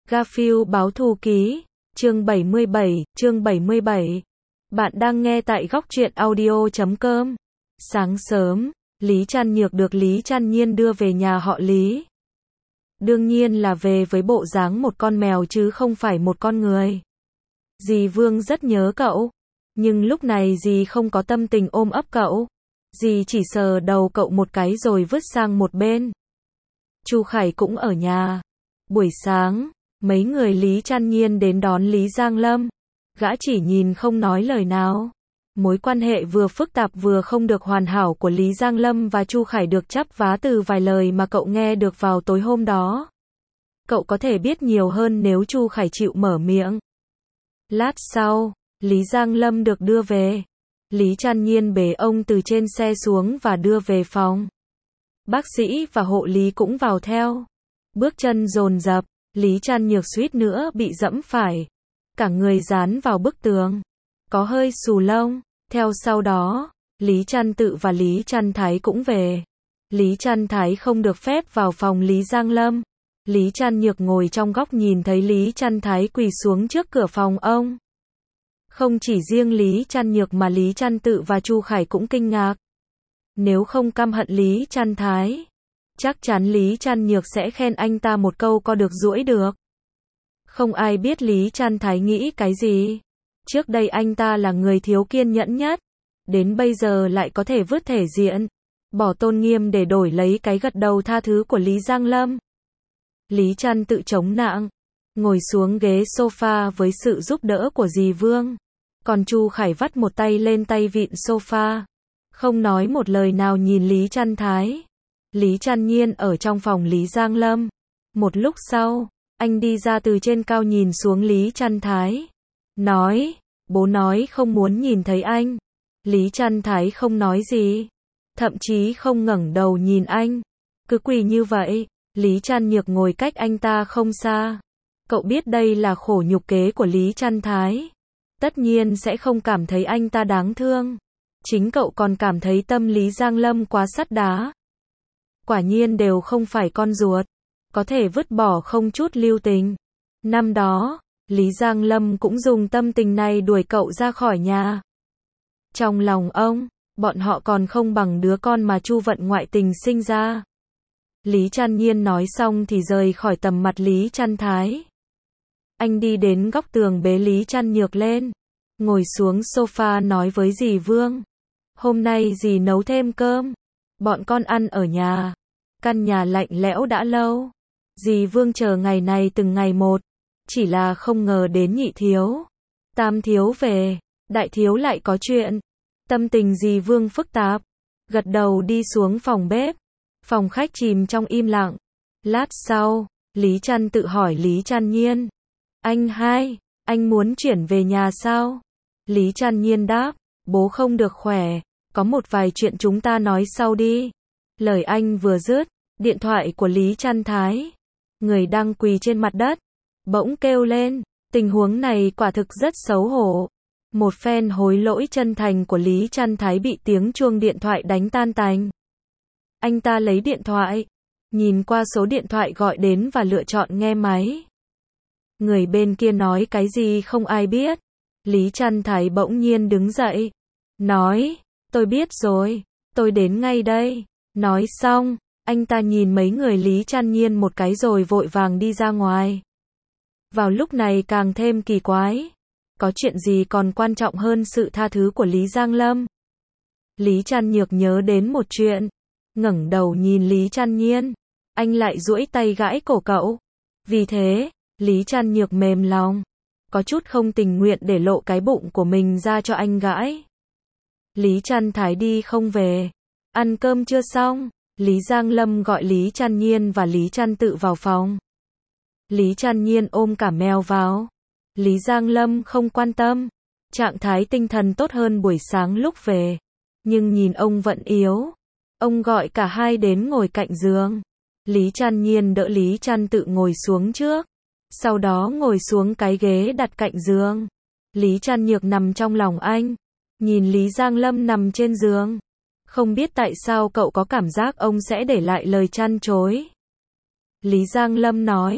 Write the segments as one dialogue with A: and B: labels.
A: Garfield báo thù ký, chương 77. Bạn đang nghe tại góc truyện audio.com. Sáng sớm, Lý Trăn Nhược được Lý Trăn Nhiên đưa về nhà họ Lý. Đương nhiên là về với bộ dáng một con mèo chứ không phải một con người. Dì Vương rất nhớ cậu, nhưng lúc này dì không có tâm tình ôm ấp cậu. Dì chỉ sờ đầu cậu một cái rồi vứt sang một bên. Chu Khải cũng ở nhà. Buổi sáng, mấy người Lý Trăn Nhiên đến đón Lý Giang Lâm. Gã chỉ nhìn không nói lời nào. Mối quan hệ vừa phức tạp vừa không được hoàn hảo của Lý Giang Lâm và Chu Khải được chắp vá từ vài lời mà cậu nghe được vào tối hôm đó. Cậu có thể biết nhiều hơn nếu Chu Khải chịu mở miệng. Lát sau, Lý Giang Lâm được đưa về. Lý Trăn Nhiên bế ông từ trên xe xuống và đưa về phòng. Bác sĩ và hộ lý cũng vào theo. Bước chân dồn dập, Lý Trăn Nhược suýt nữa bị dẫm phải. Cả người dán vào bức tường. Có hơi xù lông. Theo sau đó, Lý Trăn Tự và Lý Trăn Thái cũng về. Lý Trăn Thái không được phép vào phòng Lý Giang Lâm. Lý Trăn Nhược ngồi trong góc nhìn thấy Lý Trăn Thái quỳ xuống trước cửa phòng ông. Không chỉ riêng Lý Trăn Nhược mà Lý Trăn Tự và Chu Khải cũng kinh ngạc. Nếu không căm hận Lý Trăn Thái, chắc chắn Lý Trăn Nhược sẽ khen anh ta một câu co được duỗi được. Không ai biết Lý Trăn Thái nghĩ cái gì. Trước đây anh ta là người thiếu kiên nhẫn nhất. Đến bây giờ lại có thể vứt thể diện, bỏ tôn nghiêm để đổi lấy cái gật đầu tha thứ của Lý Giang Lâm. Lý Trăn Tự chống nạng, ngồi xuống ghế sofa với sự giúp đỡ của dì Vương. Còn Chu Khải vắt một tay lên tay vịn sofa. Không nói một lời nào nhìn Lý Trăn Thái. Lý Trăn Nhiên ở trong phòng Lý Giang Lâm. Một lúc sau, anh đi ra từ trên cao nhìn xuống Lý Trăn Thái. Nói, bố nói không muốn nhìn thấy anh. Lý Trăn Thái không nói gì. Thậm chí không ngẩng đầu nhìn anh. Cứ quỳ như vậy. Lý Trăn Nhược ngồi cách anh ta không xa. Cậu biết đây là khổ nhục kế của Lý Trăn Thái. Tất nhiên sẽ không cảm thấy anh ta đáng thương. Chính cậu còn cảm thấy tâm Lý Giang Lâm quá sắt đá. Quả nhiên đều không phải con ruột. Có thể vứt bỏ không chút lưu tình. Năm đó, Lý Giang Lâm cũng dùng tâm tình này đuổi cậu ra khỏi nhà. Trong lòng ông, bọn họ còn không bằng đứa con mà Chu Vận ngoại tình sinh ra. Lý Trăn Nhiên nói xong thì rời khỏi tầm mặt Lý Trăn Thái. Anh đi đến góc tường bế Lý Trăn Nhược lên. Ngồi xuống sofa nói với dì Vương. Hôm nay dì nấu thêm cơm. Bọn con ăn ở nhà. Căn nhà lạnh lẽo đã lâu. Dì Vương chờ ngày này từng ngày một. Chỉ là không ngờ đến nhị thiếu, tam thiếu về, đại thiếu lại có chuyện. Tâm tình dì Vương phức tạp. Gật đầu đi xuống phòng bếp. Phòng khách chìm trong im lặng. Lát sau, Lý Trăn Tự hỏi Lý Trăn Nhiên. Anh muốn chuyển về nhà sao? Lý Trăn Nhiên đáp, bố không được khỏe. Có một vài chuyện chúng ta nói sau đi. Lời anh vừa dứt, điện thoại của Lý Trăn Thái, người đang quỳ trên mặt đất, bỗng kêu lên. Tình huống này quả thực rất xấu hổ. Một phen hối lỗi chân thành của Lý Trăn Thái bị tiếng chuông điện thoại đánh tan tành. Anh ta lấy điện thoại, nhìn qua số điện thoại gọi đến và lựa chọn nghe máy. Người bên kia nói cái gì không ai biết. Lý Trăn Thái bỗng nhiên đứng dậy, nói, tôi biết rồi, tôi đến ngay đây. Nói xong, anh ta nhìn mấy người Lý Trăn Nhiên một cái rồi vội vàng đi ra ngoài. Vào lúc này càng thêm kỳ quái. Có chuyện gì còn quan trọng hơn sự tha thứ của Lý Giang Lâm? Lý Trăn Nhược nhớ đến một chuyện. Ngẩng đầu nhìn Lý Trăn Nhiên. Anh lại duỗi tay gãi cổ cậu. Vì thế, Lý Trăn Nhược mềm lòng. Có chút không tình nguyện để lộ cái bụng của mình ra cho anh gãi. Lý Trăn Thái đi không về. Ăn cơm chưa xong. Lý Giang Lâm gọi Lý Trăn Nhiên và Lý Trăn Tự vào phòng. Lý Trăn Nhiên ôm cả mèo vào. Lý Giang Lâm không quan tâm. Trạng thái tinh thần tốt hơn buổi sáng lúc về. Nhưng nhìn ông vẫn yếu. Ông gọi cả hai đến ngồi cạnh giường. Lý Trăn Nhiên đỡ Lý Trăn Tự ngồi xuống trước. Sau đó ngồi xuống cái ghế đặt cạnh giường. Lý Trăn Nhược nằm trong lòng anh. Nhìn Lý Giang Lâm nằm trên giường. Không biết tại sao cậu có cảm giác ông sẽ để lại lời trăn trối. Lý Giang Lâm nói,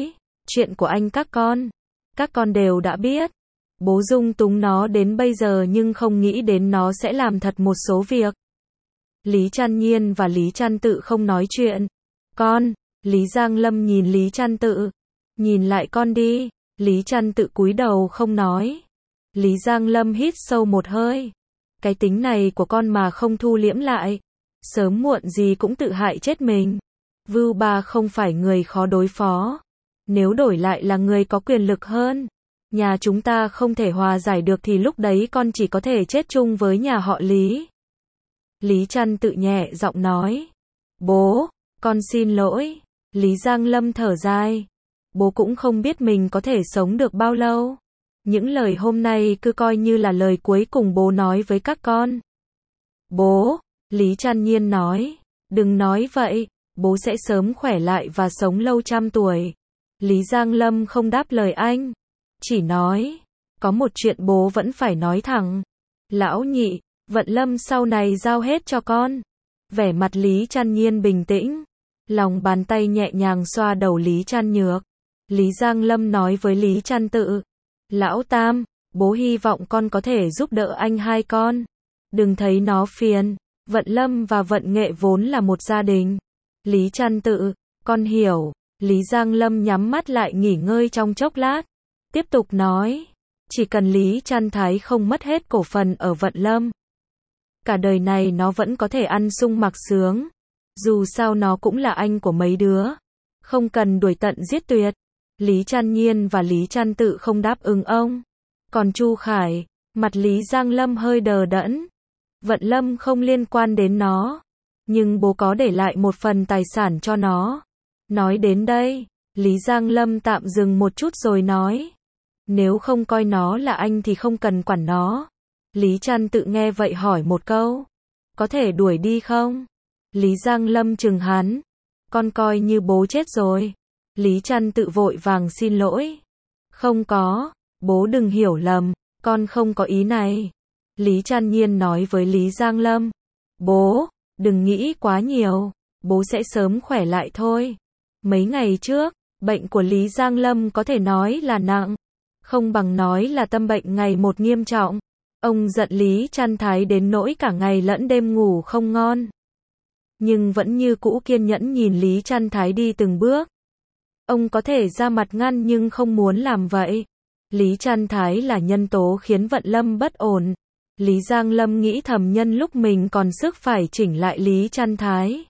A: Chuyện của anh các con đều đã biết. Bố dung túng nó đến bây giờ nhưng không nghĩ đến nó sẽ làm thật một số việc. Lý Trăn Nhiên và Lý Trăn Tự không nói chuyện. Con, Lý Giang Lâm nhìn Lý Trăn Tự. Nhìn lại con đi. Lý Trăn Tự cúi đầu không nói. Lý Giang Lâm hít sâu một hơi. Cái tính này của con mà không thu liễm lại, sớm muộn gì cũng tự hại chết mình. Vưu Ba không phải người khó đối phó. Nếu đổi lại là người có quyền lực hơn, nhà chúng ta không thể hòa giải được thì lúc đấy con chỉ có thể chết chung với nhà họ Lý. Lý Trăn Tự nhẹ giọng nói. Bố, con xin lỗi. Lý Giang Lâm thở dài. Bố cũng không biết mình có thể sống được bao lâu. Những lời hôm nay cứ coi như là lời cuối cùng bố nói với các con. Bố, Lý Trăn Nhiên nói. Đừng nói vậy, bố sẽ sớm khỏe lại và sống lâu trăm tuổi. Lý Giang Lâm không đáp lời anh. Chỉ nói, có một chuyện bố vẫn phải nói thẳng. Lão Nhị, Vận Lâm sau này giao hết cho con. Vẻ mặt Lý Trăn Nhiên bình tĩnh. Lòng bàn tay nhẹ nhàng xoa đầu Lý Trăn Nhược. Lý Giang Lâm nói với Lý Trăn Tự. Lão Tam, bố hy vọng con có thể giúp đỡ anh hai con. Đừng thấy nó phiền. Vận Lâm và Vận Nghệ vốn là một gia đình. Lý Trăn Tự, con hiểu. Lý Giang Lâm nhắm mắt lại nghỉ ngơi trong chốc lát. Tiếp tục nói. Chỉ cần Lý Trăn Thái không mất hết cổ phần ở Vận Lâm, cả đời này nó vẫn có thể ăn sung mặc sướng. Dù sao nó cũng là anh của mấy đứa. Không cần đuổi tận giết tuyệt. Lý Trăn Nhiên và Lý Trăn Tự không đáp ứng ông. Còn Chu Khải, mặt Lý Giang Lâm hơi đờ đẫn. Vận Lâm không liên quan đến nó. Nhưng bố có để lại một phần tài sản cho nó. Nói đến đây, Lý Giang Lâm tạm dừng một chút rồi nói. Nếu không coi nó là anh thì không cần quản nó. Lý Trăn Tự nghe vậy hỏi một câu. Có thể đuổi đi không? Lý Giang Lâm chừng hắn. Con coi như bố chết rồi. Lý Trăn Tự vội vàng xin lỗi. Không có, bố đừng hiểu lầm, con không có ý này. Lý Trăn Nhiên nói với Lý Giang Lâm. Bố, đừng nghĩ quá nhiều, bố sẽ sớm khỏe lại thôi. Mấy ngày trước, bệnh của Lý Giang Lâm có thể nói là nặng, không bằng nói là tâm bệnh ngày một nghiêm trọng. Ông giận Lý Trăn Thái đến nỗi cả ngày lẫn đêm ngủ không ngon. Nhưng vẫn như cũ kiên nhẫn nhìn Lý Trăn Thái đi từng bước. Ông có thể ra mặt ngăn nhưng không muốn làm vậy. Lý Trăn Thái là nhân tố khiến Vận Lâm bất ổn. Lý Giang Lâm nghĩ thầm nhân lúc mình còn sức phải chỉnh lại Lý Trăn Thái.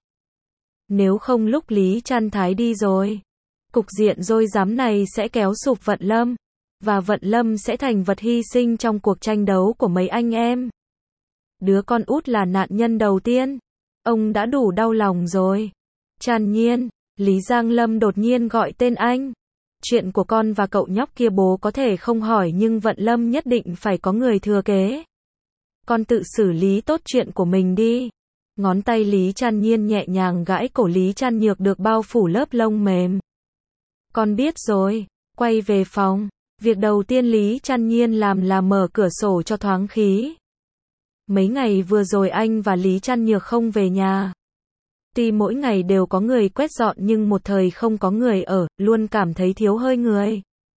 A: Nếu không lúc Lý Trăn Thái đi rồi, cục diện rối rắm này sẽ kéo sụp Vận Lâm. Và Vận Lâm sẽ thành vật hy sinh trong cuộc tranh đấu của mấy anh em. Đứa con út là nạn nhân đầu tiên. Ông đã đủ đau lòng rồi. Trăn Nhiên, Lý Giang Lâm đột nhiên gọi tên anh. Chuyện của con và cậu nhóc kia bố có thể không hỏi nhưng Vận Lâm nhất định phải có người thừa kế. Con tự xử lý tốt chuyện của mình đi. Ngón tay Lý Trăn Nhiên nhẹ nhàng gãi cổ Lý Trăn Nhược được bao phủ lớp lông mềm. Con biết rồi. Quay về phòng. Việc đầu tiên Lý Trăn Nhiên làm là mở cửa sổ cho thoáng khí. Mấy ngày vừa rồi anh và Lý Trăn Nhược không về nhà. Tuy mỗi ngày đều có người quét dọn nhưng một thời không có người ở, luôn cảm thấy thiếu hơi người.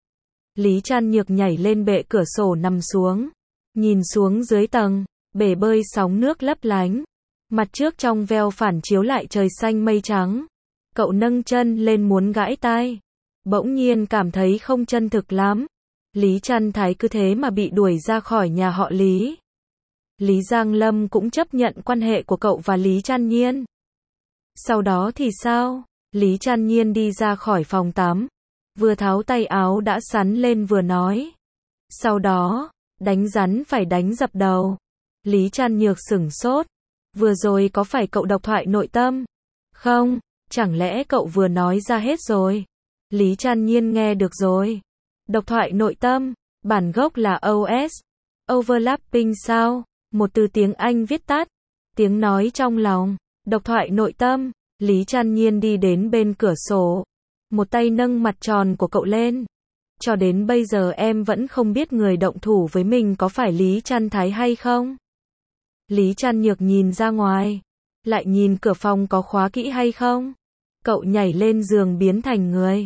A: Lý Trăn Nhược nhảy lên bệ cửa sổ nằm xuống. Nhìn xuống dưới tầng, bể bơi sóng nước lấp lánh. Mặt trước trong veo phản chiếu lại trời xanh mây trắng. Cậu nâng chân lên muốn gãi tai. Bỗng nhiên cảm thấy không chân thực lắm. Lý Trăn Thái cứ thế mà bị đuổi ra khỏi nhà họ Lý. Lý Giang Lâm cũng chấp nhận quan hệ của cậu và Lý Trăn Nhiên. Sau đó thì sao? Lý Trăn Nhiên đi ra khỏi phòng tắm. Vừa tháo tay áo đã sắn lên vừa nói. Sau đó, đánh rắn phải đánh dập đầu. Lý Trăn Nhược sửng sốt. Vừa rồi có phải cậu độc thoại nội tâm? Không, chẳng lẽ cậu vừa nói ra hết rồi? Lý Trăn Nhiên nghe được rồi. Độc thoại nội tâm, bản gốc là OS. Overlapping sao? Một từ tiếng Anh viết tắt. Tiếng nói trong lòng. Độc thoại nội tâm. Lý Trăn Nhiên đi đến bên cửa sổ. Một tay nâng mặt tròn của cậu lên. Cho đến bây giờ em vẫn không biết người động thủ với mình có phải Lý Trăn Thái hay không? Lý Trăn Nhược nhìn ra ngoài. Lại nhìn cửa phòng có khóa kỹ hay không? Cậu nhảy lên giường biến thành người.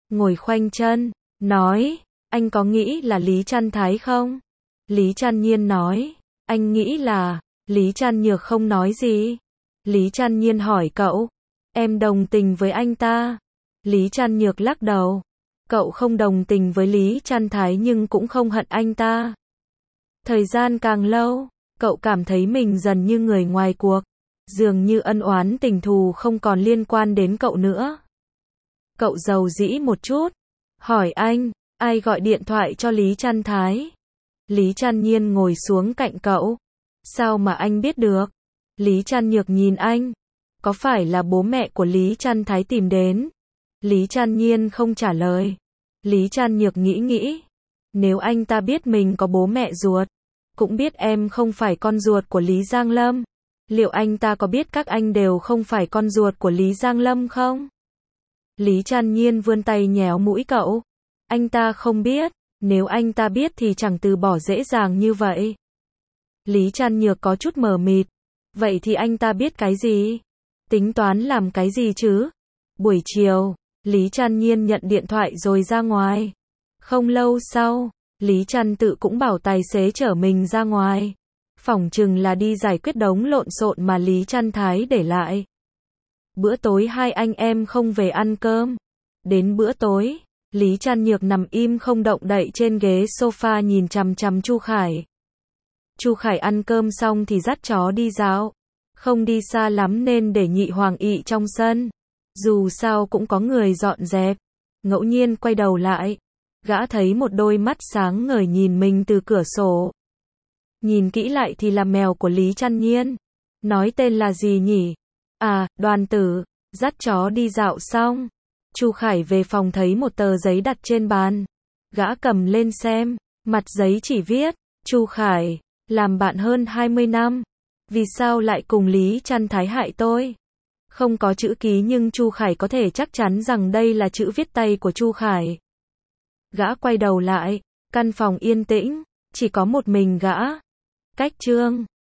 A: ngồi khoanh chân, nói, anh có nghĩ là Lý Trăn Thái không? Lý Trăn Nhiên nói, anh nghĩ là, Lý Trăn Nhược không nói gì. Lý Trăn Nhiên hỏi cậu, em đồng tình với anh ta. Lý Trăn Nhược lắc đầu, cậu không đồng tình với Lý Trăn Thái nhưng cũng không hận anh ta. Thời gian càng lâu, cậu cảm thấy mình dần như người ngoài cuộc, dường như ân oán tình thù không còn liên quan đến cậu nữa. Cậu rầu rĩ một chút, hỏi anh, ai gọi điện thoại cho Lý Trăn Thái? Lý Trăn Nhiên ngồi xuống cạnh cậu. Sao mà anh biết được? Lý Trăn Nhược nhìn anh. Có phải là bố mẹ của Lý Trăn Thái tìm đến? Lý Trăn Nhiên không trả lời. Lý Trăn Nhược nghĩ. Nếu anh ta biết mình có bố mẹ ruột, cũng biết em không phải con ruột của Lý Giang Lâm, liệu anh ta có biết các anh đều không phải con ruột của Lý Giang Lâm không? Lý Trăn Nhiên vươn tay nhéo mũi cậu. Anh ta không biết, nếu anh ta biết thì chẳng từ bỏ dễ dàng như vậy. Lý Trăn Nhược có chút mờ mịt. Vậy thì anh ta biết cái gì? Tính toán làm cái gì chứ? Buổi chiều, Lý Trăn Nhiên nhận điện thoại rồi ra ngoài. Không lâu sau, Lý Trăn Tự cũng bảo tài xế chở mình ra ngoài. Phỏng chừng là đi giải quyết đống lộn xộn mà Lý Trăn Thái để lại. Bữa tối hai anh em không về ăn cơm. Đến bữa tối, Lý Trăn Nhược nằm im không động đậy trên ghế sofa nhìn chằm chằm Chu Khải. Chu Khải ăn cơm xong thì dắt chó đi dạo. Không đi xa lắm nên để Nhị Hoàng ị trong sân. Dù sao cũng có người dọn dẹp. Ngẫu nhiên quay đầu lại, gã thấy một đôi mắt sáng ngời nhìn mình từ cửa sổ. Nhìn kỹ lại thì là mèo của Lý Trăn Nhiên. Nói tên là gì nhỉ? À, Đoàn Tử. Dắt chó đi dạo xong, Chu Khải về phòng thấy một tờ giấy đặt trên bàn. Gã cầm lên xem, mặt giấy chỉ viết, Chu Khải, làm bạn hơn 20 năm. Vì sao lại cùng Lý Trăn Thái hại tôi? Không có chữ ký nhưng Chu Khải có thể chắc chắn rằng đây là chữ viết tay của Chu Khải. Gã quay đầu lại, căn phòng yên tĩnh, chỉ có một mình gã. Cách chương